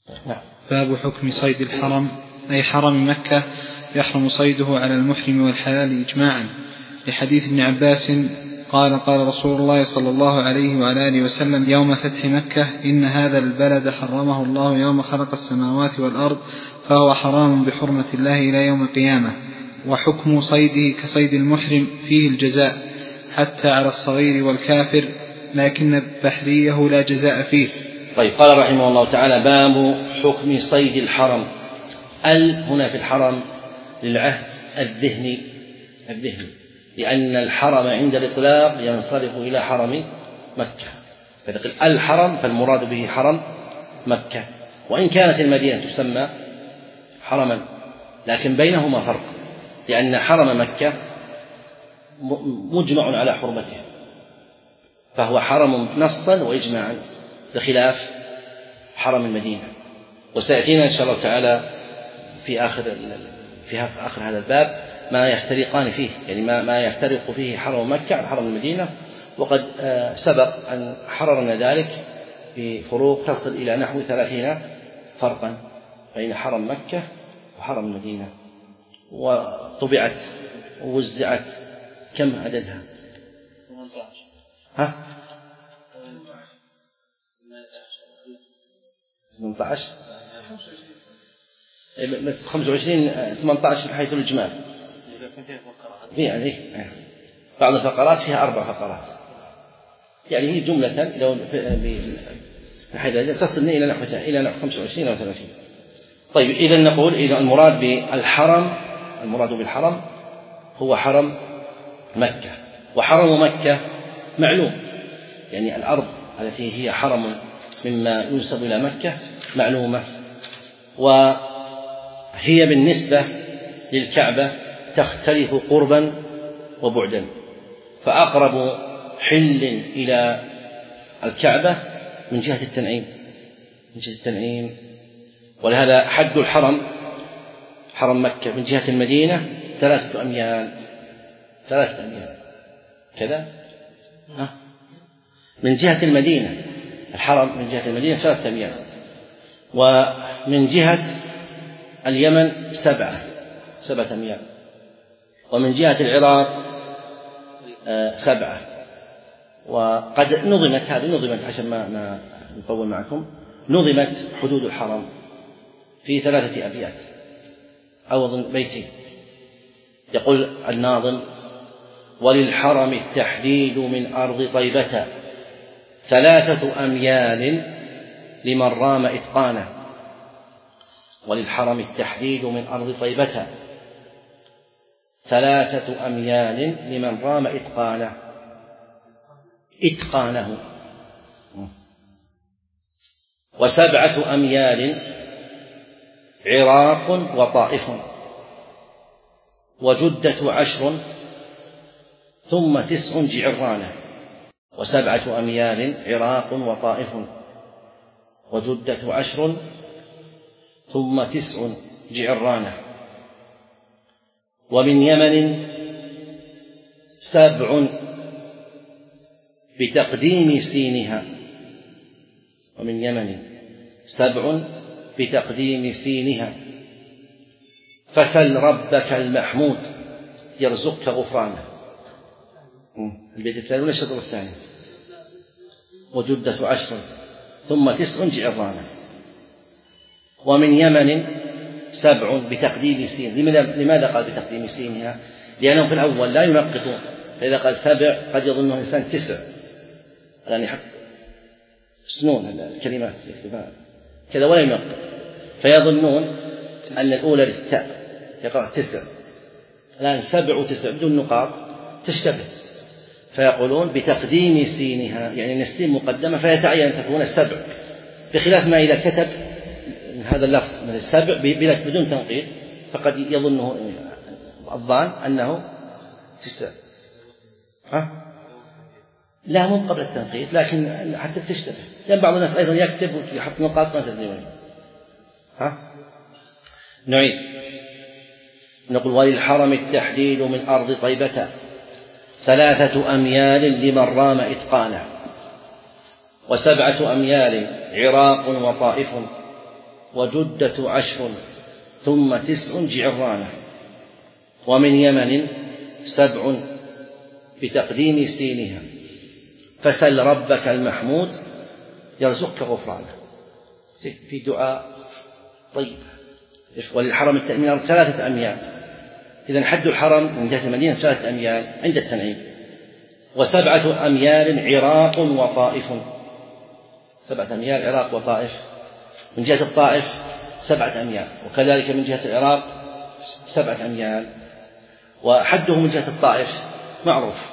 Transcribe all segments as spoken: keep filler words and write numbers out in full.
باب حكم صيد الحرم، أي حرم مكة، يحرم صيده على المحرم والحلال إجماعا، لحديث ابن عباس قال قال رسول الله صلى الله عليه وعلى آله وسلم يوم فتح مكة: إن هذا البلد حرمه الله يوم خلق السماوات والأرض، فهو حرام بحرمة الله إلى يوم القيامة. وحكم صيده كصيد المحرم فيه الجزاء حتى على الصغير والكافر، لكن بحريه لا جزاء فيه. طيب، قال رحمه الله تعالى: باب حكم صيد الحرم. ال هنا في الحرم للعهد الذهني الذهني لأن الحرم عند الإطلاق ينصرف إلى حرم مكة، فإذا قيل الحرم فالمراد به حرم مكة، وإن كانت المدينة تسمى حرما، لكن بينهما فرق، لأن حرم مكة مجمع على حرمته، فهو حرم نصا وإجماعا، بخلاف حرم المدينة. وسيأتينا إن شاء الله تعالى في آخر في آخر هذا الباب ما يفترقان فيه، يعني ما ما يفترق فيه حرم مكة عن حرم المدينة، وقد سبق أن حررنا ذلك بفروق تصل إلى نحو ثلاثين فرقا بين حرم مكة وحرم المدينة، وطبعت ووزعت. كم عددها؟ ها؟ ثمانية عشر خمسة وعشرين ثمانية عشر من حيث الإجمال، يعني بعض الفقرات فيها أربع فقرات، يعني هي جملة لو من حيث تصل إلى نحو إلى نحو خمسة وعشرين أو ثلاثين. طيب، إذا نقول إذا المراد بالحرم المراد بالحرم هو حرم مكة، وحرم مكة معلوم، يعني الأرض التي هي حرم مما ينسب إلى مكة معلومة، وهي بالنسبة للكعبة تختلف قربا وبعدا، فأقرب حل إلى الكعبة من جهة التنعيم من جهة التنعيم ولهذا حد الحرم حرم مكة من جهة المدينة ثلاثة أميال ثلاثة أميال كذا ها؟ من جهة المدينة الحرم من جهة المدينة ثلاثة أميال، ومن جهة اليمن سبعة سبعة أميال، ومن جهة العراق سبعة. وقد نظمت هذه نظمت عشان ما ما نطول معكم، نظمت حدود الحرم في ثلاثة أبيات أو أظن بيتين. يقول الناظم: وللحرم التحديد من أرض طيبة ثلاثة أميال لمن رام إتقانه. وللحرم التحديد من أرض طيبة ثلاثة أميال لمن رام إتقانه إتقانه وسبعة أميال عراق وطائف، وجدة عشر ثم تسع جعرانه. وسبعة أميال عراق وطائف، وجدة عشر ثم تسع جعرانه. ومن يمن سبع بتقديم سينها ومن يمن سبع بتقديم سينها فسل ربك المحمود يرزقك غفرانه. البيت الثاني ولا الشطر الثاني؟ وجدة عشر ثم تسع جعرانه. ومن يمن سبع بتقديم سين. لماذا قال بتقديم سينها؟ لأنهم في الأول لا ينقطون، فإذا قال سبع قد يظنه الإنسان تسع، يعني حق سنون الكلمات كذا ولا ينقط، فيظنون أن الأولى للتاء يقرأ تسع، الآن سبع وتسع بدون نقاط تشتبه، فيقولون بتقديم سينها، يعني أن السين مقدمة فيتعين أن تكون السبع، بخلاف ما إذا كتب هذا اللفظ من السبع بدون تنقيط فقد يظنه الظان أنه تسع. ها؟ لا، مو قبل التنقيط، لكن حتى تشتبه، لأن بعض الناس أيضا يكتب ويحط نقاط ما تدري وين. ها؟ نعيد نقول: وللحرم التحديد من أرض طيبة ثلاثة أميال لمن رام إتقانه، وسبعة أميال عراق وطائف، وجدة عشر ثم تسع جعرانة ومن يمن سبع بتقديم سينها فسل ربك المحمود يرزقك غفرانه. في دعاء طيب. وللحرم التأمين ثلاثة أميال، إذن حد الحرم من جهة المدينة ثلاثة أميال عند التنعيم، وسبعة أميال عراق وطائف، سبعة أميال عراق وطائف. من جهة الطائف سبعة أميال، وكذلك من جهة العراق سبعة أميال، وحده من جهة الطائف معروف.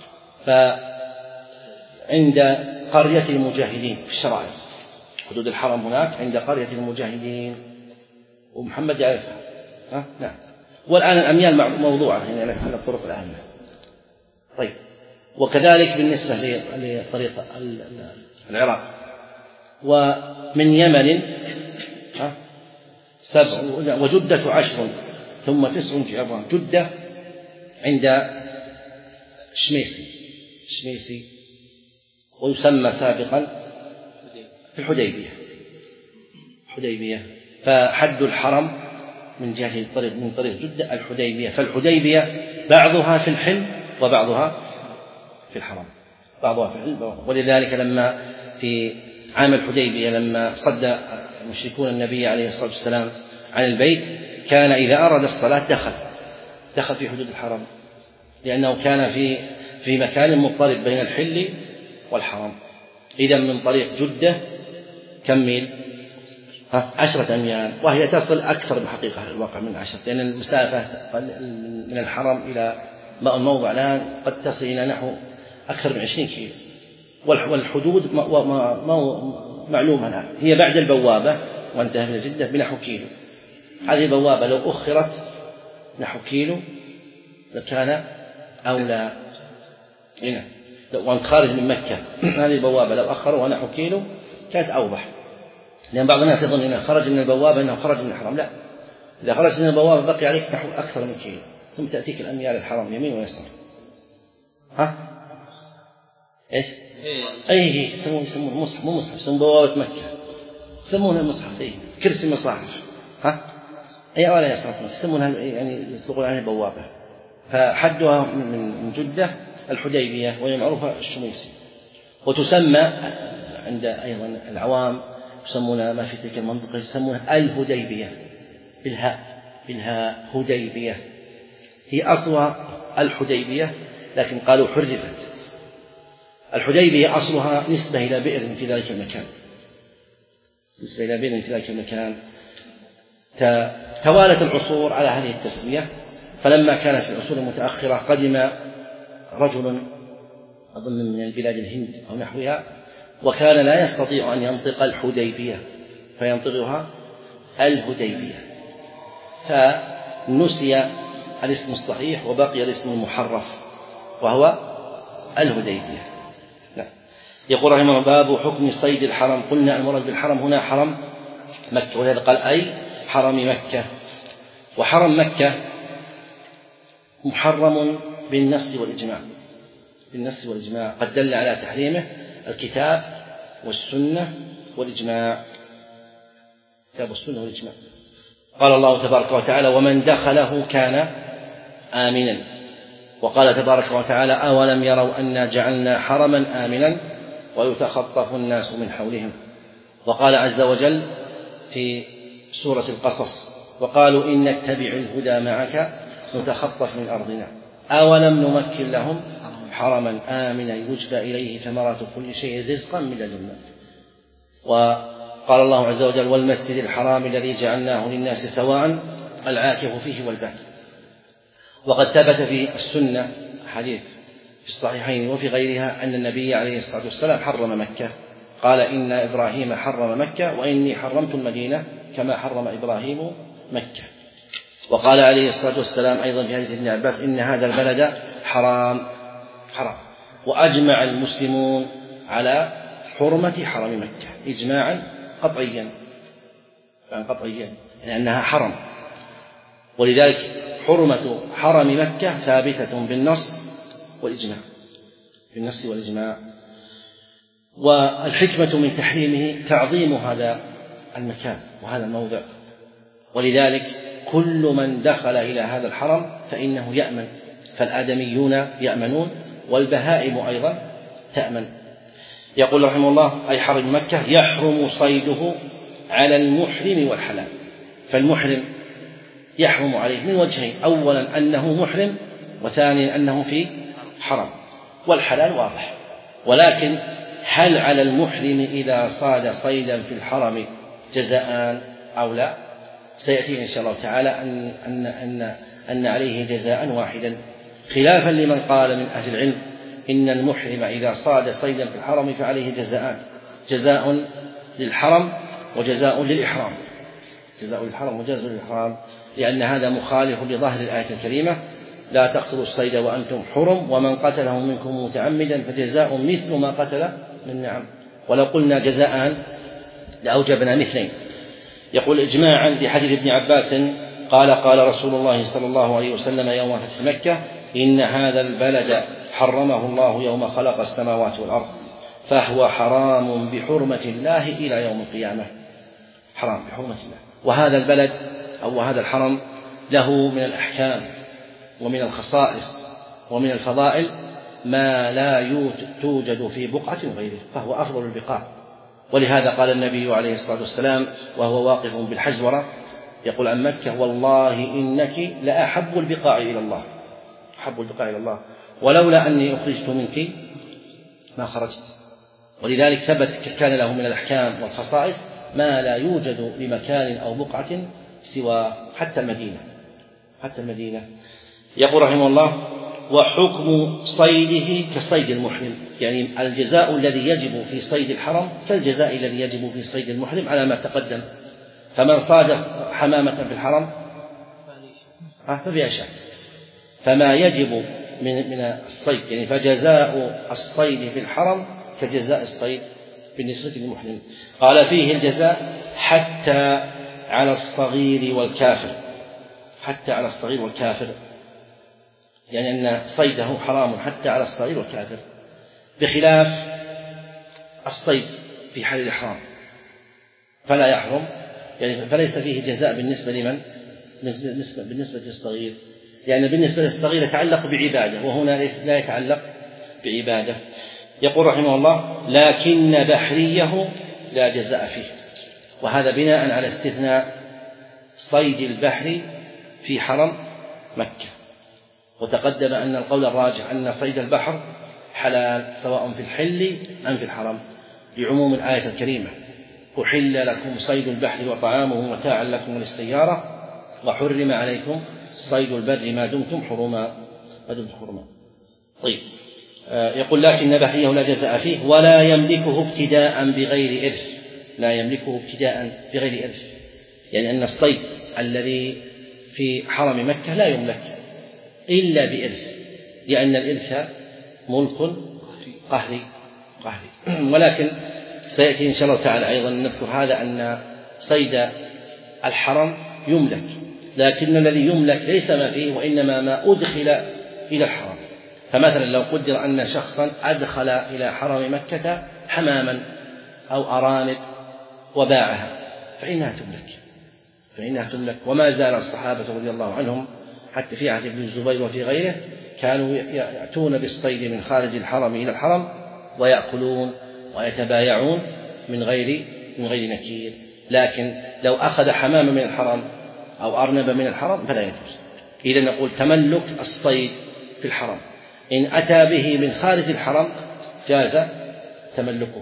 فعند قرية المجاهدين في الشرائع، حدود الحرم هناك عند قرية المجاهدين، ومحمد يعرفها ها؟ نعم. والآن الأميال موضوعة يعني على الطرق الآن. طيب. وكذلك بالنسبة لطريق العراق. ومن يمن سبع وجدة عشر ثم تسع جعران. جدة عند شميسي شميسي ويسمى سابقا في الحديبية حديبية. فحد الحرم من جهة الطريق من طريق جدة الحديبية، فالحديبية بعضها في الحل وبعضها في الحرم، بعضها في الحل. ولذلك لما في عام الحديبية لما صد المشركون النبي عليه الصلاة والسلام عن البيت، كان إذا أراد الصلاة دخل دخل في حدود الحرم، لأنه كان في في مكان مضطرب بين الحل والحرم. إذا من طريق جدة كم ميل؟ عشرة أميال، وهي تصل أكثر بحقيقة الواقع من عشرة، لأن المسافة من الحرم إلى الموضع الآن قد تصل إلى نحو أكثر من عشرين كيلو. والحدود معلومة الآن، هي بعد البوابة وانتهى من جدة بنحو كيلو. هذه البوابة لو أخرت نحو كيلو لكان أولى. هنا وأنت خارج من مكة هذه البوابة لو أخروها نحو كيلو كانت أوضح، لأن بعض الناس يظن إنه خرج من البوابة إنه خرج من الحرم. لا، إذا خرج من البوابة بقي عليك نحو أكثر من كيلو، ثم تأتيك الأميال الحرم يمين ويسار. ها؟ إيش؟ أي يسمون يسمون مصحف، مو مصحف، يسمون بوابة مكة، يسمونها المصحف. إيه كرسي مصاحف. ها؟ أي ولا يصرفون يسمونها يعني يطلقون عليها بوابة. فحدها من جدة الحديبية، وهي معروفة الشميسي. وتسمى عند أيضا العوام يسمونها ما في تلك المنطقة يسمونها الهديبية بالهاء بالهاء هديبية. هي أصلها الحديبية لكن قالوا حرفت. الحديبية أصلها نسبة إلى بئر في ذلك المكان، نسبة إلى بئر في ذلك المكان. توالت العصور على هذه التسمية، فلما كانت في العصور المتأخرة قدم رجل أظن من البلاد الهند أو نحوها، وكان لا يستطيع أن ينطق الحديبية فينطقها الهديبية، فنسي الاسم الصحيح وبقي الاسم المحرف وهو الهديبية. لا. يقول رحمه الله باب حكم صيد الحرم. قلنا المراد بالحرم هنا حرم مكة، ولهذا قال أي حرم مكة. وحرم مكة محرم بالنص والإجماع، بالنص والإجماع قد دل على تحريمه الكتاب والسنة والإجماع، الكتاب والسنة والإجماع. قال الله تبارك وتعالى ومن دخله كان آمنا. وقال تبارك وتعالى أولم يروا أنا جعلنا حرما آمنا ويتخطف الناس من حولهم. وقال عز وجل في سورة القصص وقالوا إن نتبع الهدى معك نتخطف من أرضنا أولم نمكن لهم حرما آمنا يجبى إليه ثمرات كل شيء رزقا من لدنا. وقال الله عز وجل والمسجد الحرام الذي جعلناه للناس سواء العاكف فيه والباد. وقد ثبت في السنة حديث في الصحيحين وفي غيرها أن النبي عليه الصلاة والسلام حرم مكة، قال إن إبراهيم حرم مكة وإني حرمت المدينة كما حرم إبراهيم مكة. وقال عليه الصلاة والسلام أيضا في حديث ابن عباس إن هذا البلد حرام حرام. وأجمع المسلمون على حرمة حرم مكة إجماعا قطعيا، يعني قطعيا لأنها حرم. ولذلك حرمة حرم مكة ثابتة بالنص والإجماع، بالنص والإجماع. والحكمة من تحريمه تعظيم هذا المكان وهذا الموضع، ولذلك كل من دخل إلى هذا الحرم فإنه يأمن، فالآدميون يأمنون والبهائم أيضا تأمن. يقول رحمه الله أي حرم مكة يحرم صيده على المحرم والحلال. فالمحرم يحرم عليه من وجهين: أولا أنه محرم، وثانيا أنه في حرم، والحلال واضح. ولكن هل على المحرم إذا صاد صيدا في الحرم جزاء أو لا؟ سيأتي إن شاء الله تعالى أن, أن, أن, أن عليه جزاء واحدا، خلافا لمن قال من أهل العلم إن المحرم إذا صاد صيدا في الحرم فعليه جزاءان: جزاء للحرم وجزاء للإحرام. جزاء للحرم وجزاء للإحرام، لأن هذا مخالف لظاهر الآية الكريمة: لا تقتلوا الصيد وأنتم حرم ومن قتله منكم متعمدا فجزاء مثل ما قتل من نعم. ولو قلنا جزاءان لأوجبنا مثلين. يقول إجماعا لحديث ابن عباس قال قال رسول الله صلى الله عليه وسلم يوم فتح مكة: إن هذا البلد حرمه الله يوم خلق السماوات والأرض فهو حرام بحرمة الله إلى يوم القيامة. حرام بحرمة الله. وهذا البلد أو هذا الحرم له من الأحكام ومن الخصائص ومن الفضائل ما لا توجد في بقعة غيره، فهو أفضل البقاع. ولهذا قال النبي عليه الصلاة والسلام وهو واقف بالحجورة يقول عن مكة: والله إنك لأحب البقاع إلى الله، أحب البقاع إلى الله، ولولا أني أخرجت منك ما خرجت. ولذلك ثبت كان له من الأحكام والخصائص ما لا يوجد لمكان أو بقعة سوى حتى المدينة حتى المدينة. يقول رحمه الله: وحكم صيده كصيد المحرم، يعني الجزاء الذي يجب في صيد الحرم كالجزاء الذي يجب في صيد المحرم على ما تقدم. فمن صاد حمامة في الحرم ففيها شك، فما يجب من من الصيد يعني فجزاء الصيد في الحرم كجزاء الصيد بالنسبة للمحرم. قال: فيه الجزاء حتى على الصغير والكافر، حتى على الصغير والكافر، يعني أن صيده حرام حتى على الصغير والكافر، بخلاف الصيد في حال الإحرام فلا يحرم، يعني فليس فيه جزاء بالنسبة لمن؟ بالنسبة, بالنسبة للصغير، لأن يعني بالنسبة للصغير يتعلق بعبادة، وهنا لا يتعلق بعبادة. يقول رحمه الله: لكن بحريه لا جزاء فيه. وهذا بناء على استثناء صيد البحر في حرم مكة. وتقدم أن القول الراجح أن صيد البحر حلال سواء في الحل أم في الحرم، لعموم الآية الكريمة: أحل لكم صيد البحر وطعامه متاعا لكم وللسيارة وحرم عليكم صيد البر ما دمتم حرما ما دمتم حرما. طيب، يقول: لكن بحريه لا جزاء فيه ولا يملكه ابتداء بغير إرث. لا يملكه ابتداء بغير إرث، يعني أن الصيد الذي في حرم مكة لا يملك إلا بإرث، لأن الإرث ملك قهري قهري. ولكن سيأتي إن شاء الله تعالى أيضا نذكر هذا أن صيد الحرم يملك، لكن الذي يملك ليس ما فيه وإنما ما أدخل إلى الحرم. فمثلا لو قدر أن شخصا أدخل إلى حرم مكة حماما أو أرانب وباعها فإنها تملك فإنها تملك وما زال الصحابة رضي الله عنهم حتى في عهد ابن الزبير وفي غيره كانوا يأتون بالصيد من خارج الحرم إلى الحرم ويأكلون ويتبايعون من غير من غير نكير. لكن لو أخذ حماما من الحرم أو أرنب من الحرم فلا يجوز. إذا نقول تملك الصيد في الحرم، إن أتى به من خارج الحرم جاز تملكه،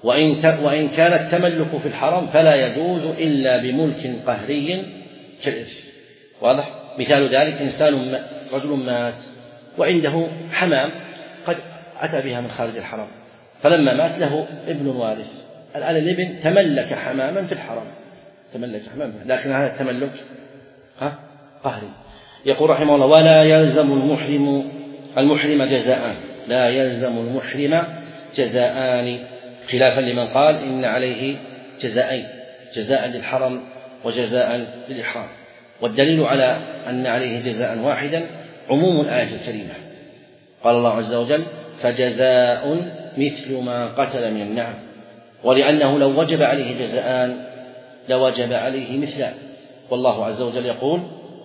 وإن وإن كان التملك في الحرم فلا يجوز إلا بملك قهري كالإرث. واضح؟ مثال ذلك إنسان رجل مات وعنده حمام قد أتى بها من خارج الحرم، فلما مات له ابن وارث، الآن الابن تملك حماما في الحرم تملك حماما، لكن هذا التملك ها قهري. يقول رحمه الله: ولا يلزم المحرم المحرم جزاءان، لا يلزم المحرم جزاءان، خلافا لمن قال إن عليه جزاءين، جزاء للحرم وجزاء للإحرام. والدليل على أن عليه جزاء واحدا عموم الآية الكريمة، قال الله عز وجل: فجزاء مثل ما قتل من النعم. ولأنه لو وجب عليه جزاءان لوجب عليه مثله، والله عز وجل يقول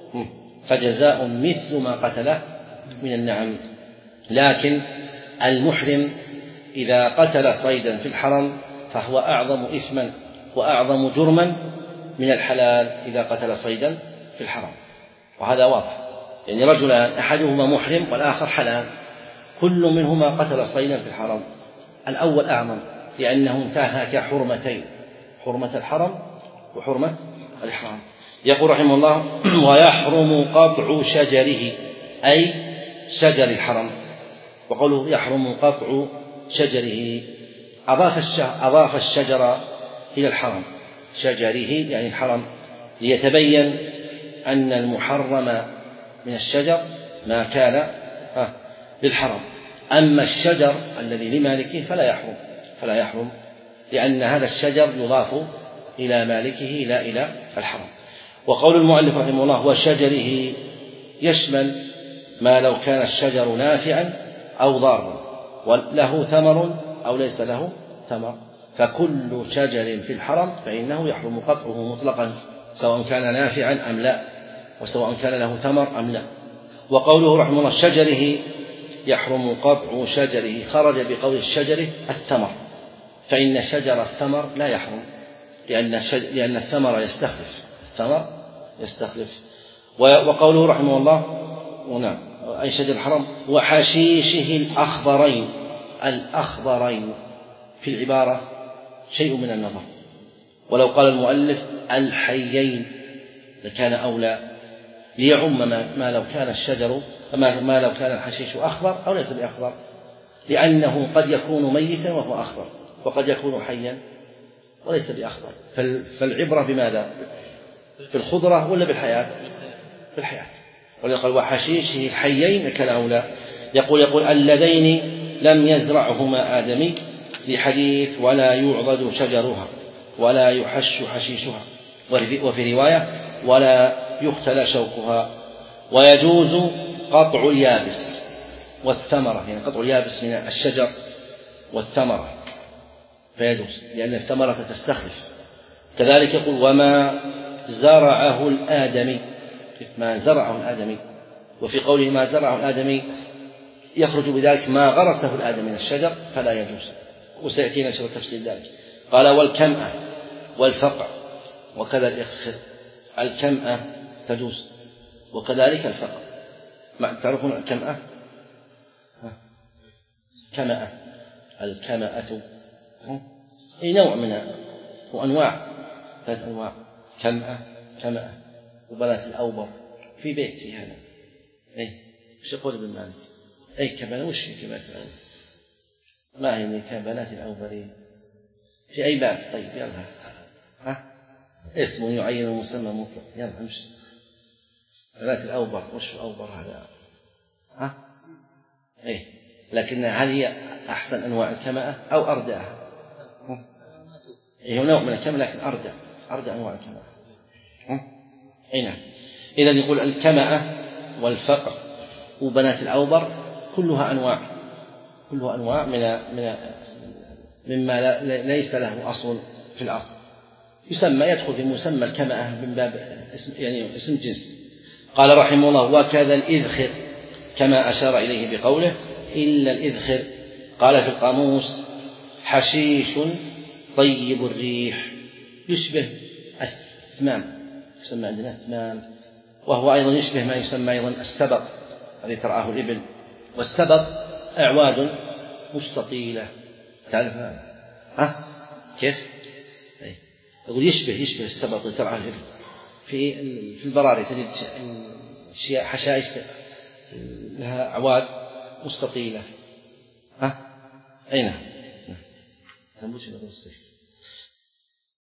فجزاء مثل ما قتل من النعم. لكن المحرم إذا قتل صيدا في الحرم فهو أعظم إثما وأعظم جرما من الحلال إذا قتل صيدا في الحرم، وهذا واضح، يعني رجلان أحدهما محرم والآخر حلال، كل منهما قتل صيدا في الحرم، الأول أعظم لأنه انتهك حرمتين، حرمة الحرم وحرمة الإحرام. يقول رحمه الله ويحرم قطع شجره أي شجر الحرم، وقوله يحرم قطع شجره أضاف أضاف الشجر إلى الحرم، شجره يعني الحرم، ليتبين أن المحرم من الشجر ما كان للحرم، أما الشجر الذي لمالكه فلا يحرم فلا يحرم لأن هذا الشجر يضاف إلى مالكه لا إلى الحرم. وقول المؤلف رحمه الله وشجره يشمل ما لو كان الشجر نافعا أو ضارا وله ثمر أو ليس له ثمر، فكل شجر في الحرم فإنه يحرم قطعه مطلقا سواء كان نافعا أم لا، وسواء كان له ثمر أم لا. وقوله رحمه الله شجره يحرم قطع شجره خرج بقول الشجر الثمر، فإن شجر الثمر لا يحرم لأن لأن الثمر يستخلف الثمر يستخلف. وقوله رحمه الله ونعم أي شجر الحرم وحشيشه الأخضرين، الأخضرين في العبارة شيء من النظر، ولو قال المؤلف الحيين لكان أولى ليعم ما لو كان الشجر ما لو كان الحشيش أخضر أو ليس بأخضر، لأنه قد يكون ميتا وهو أخضر وقد يكون حيا وليس بأخضر، فالعبرة بماذا؟ بالخضرة ولا بالحياة؟ بالحياة. ولقال وحشيشه الحيين لكان أولى. يقول يقول اللذين لم يزرعهما آدمي لحديث ولا يعضد شجرها ولا يحش حشيشها، وفي رواية ولا يختل شوكها. ويجوز قطع اليابس والثمرة، يعني قطع اليابس من الشجر والثمرة فيجوز لأن الثمرة تستخلف. كذلك يقول وما زرعه الآدمي، ما زرعه الآدمي، وفي قوله ما زرعه الآدمي يخرج بذلك ما غرسه الآدمي من الشجر فلا يجوز، وسيأتينا شرح تفسير ذلك. قال والكمأة والفقع وكذا الإخر، الكمأة تجوز وكذلك الفقع. ما تعرفون الكمأة؟ كمأة الكمأة أي نوع منها وأنواع، ثلاث أنواع كمأة كمأة وبنات الأوبر في بيت في هذا. أي وش يقول ابن مالك؟ أي كبنات وش كبنات الأوبر؟ ما هي كبنات الأوبر في أي باب؟ طيب يلا ها اسم يعين ومسمى مطلق، يلا امشي. بنات الأوبر وش الأوبر هذا؟ ها أي لكن هل هي أحسن أنواع الكمأة أو أرداها؟ هي نوع من الكمأة لكن أردى أردى أنواع الكمأة. أي نعم. إذا يقول الكمأة والفقع وبنات الأوبر كلها أنواع كلها أنواع من من مما ليس له أصل في الأرض، يسمى يدخل في مسمى الكمأة من باب اسم يعني اسم جنس. قال رحمه الله وكذا الإذخر كما أشار إليه بقوله إلا الإذخر. قال في القاموس حشيش طيب الريح يشبه الثمام، يسمى عندنا الثمام، وهو أيضا يشبه ما يسمى أيضا السبط الذي ترعاه الإبل، والسبط أعواد مستطيلة تعرف ها كيف؟ أي. يقول يشبه يشبه السبط الذي ترعاه الإبل في في البراري تجد أشياء حشائش لها أعواد مستطيلة. ها أين؟ نعم.